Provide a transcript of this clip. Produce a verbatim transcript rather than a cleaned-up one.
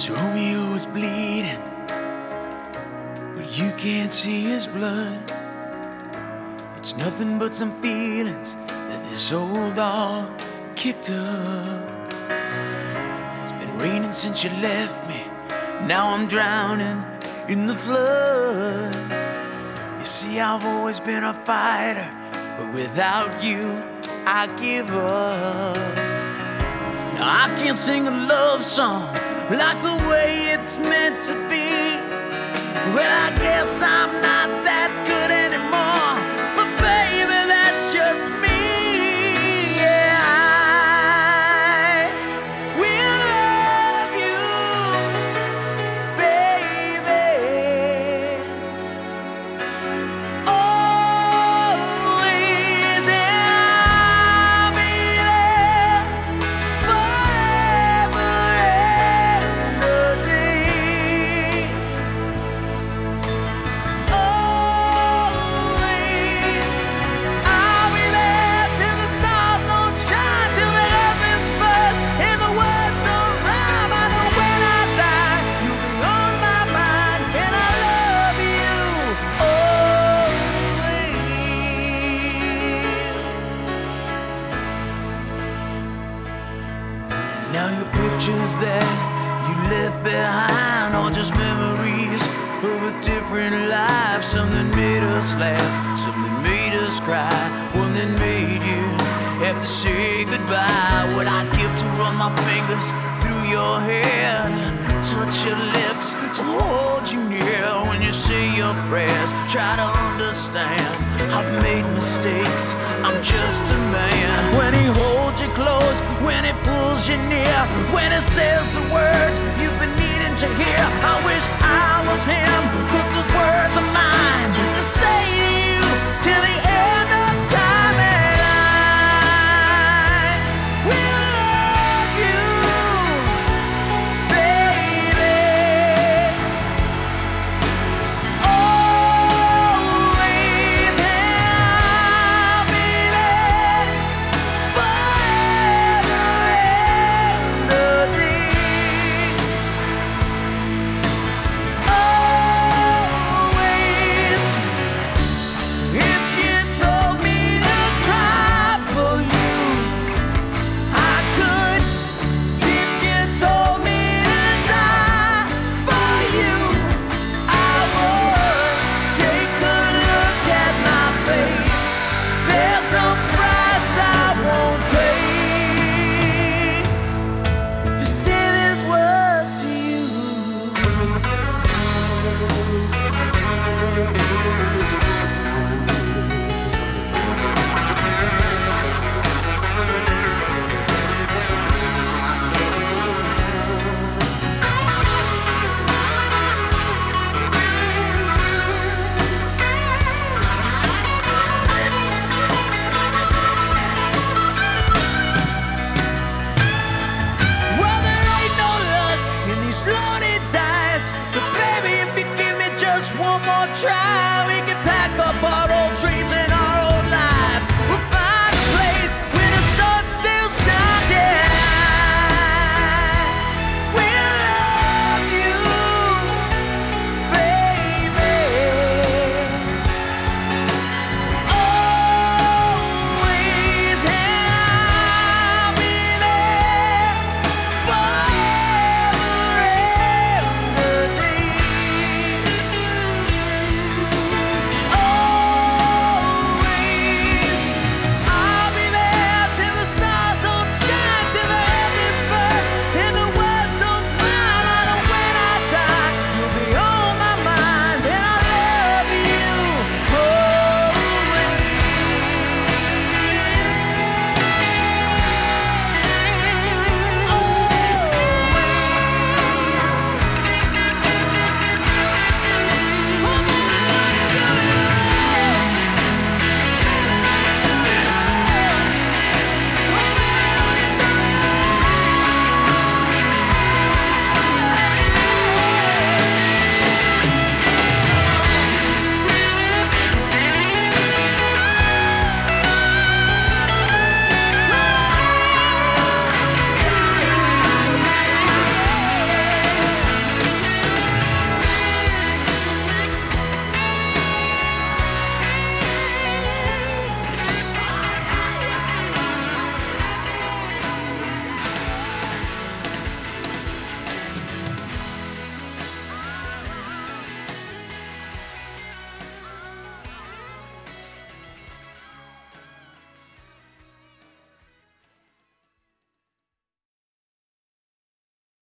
'Cause Romeo is bleeding, but you can't see his blood. It's nothing but some feelings that this old dog kicked up. It's been raining since you left me, now I'm drowning in the flood. You see, I've always been a fighter, but without you, I give up. Now I can't sing a love song like the way it's meant to be. Well, I guess I'm not that good anymore, but baby, that's just me. Yeah, I will love you, baby, always, and I'll be there forever and a day. Always, I'll be there till the stars don't shine, till the heavens burst and the words don't rhyme. I know when I die, you'll be on my mind, and I love you always. Now your pictures that you left behind are just memories of a different life. Something made us laugh, something made us cry, one that made you have to say goodbye. What I'd give to run my fingers through your hair, touch your lips, to hold you near when you say your prayers. Try to understand, I've made mistakes, I'm just a man. When he holds you close, when he pulls you near, when he says the words you've been needing to hear, I wish I was him, 'cause those words are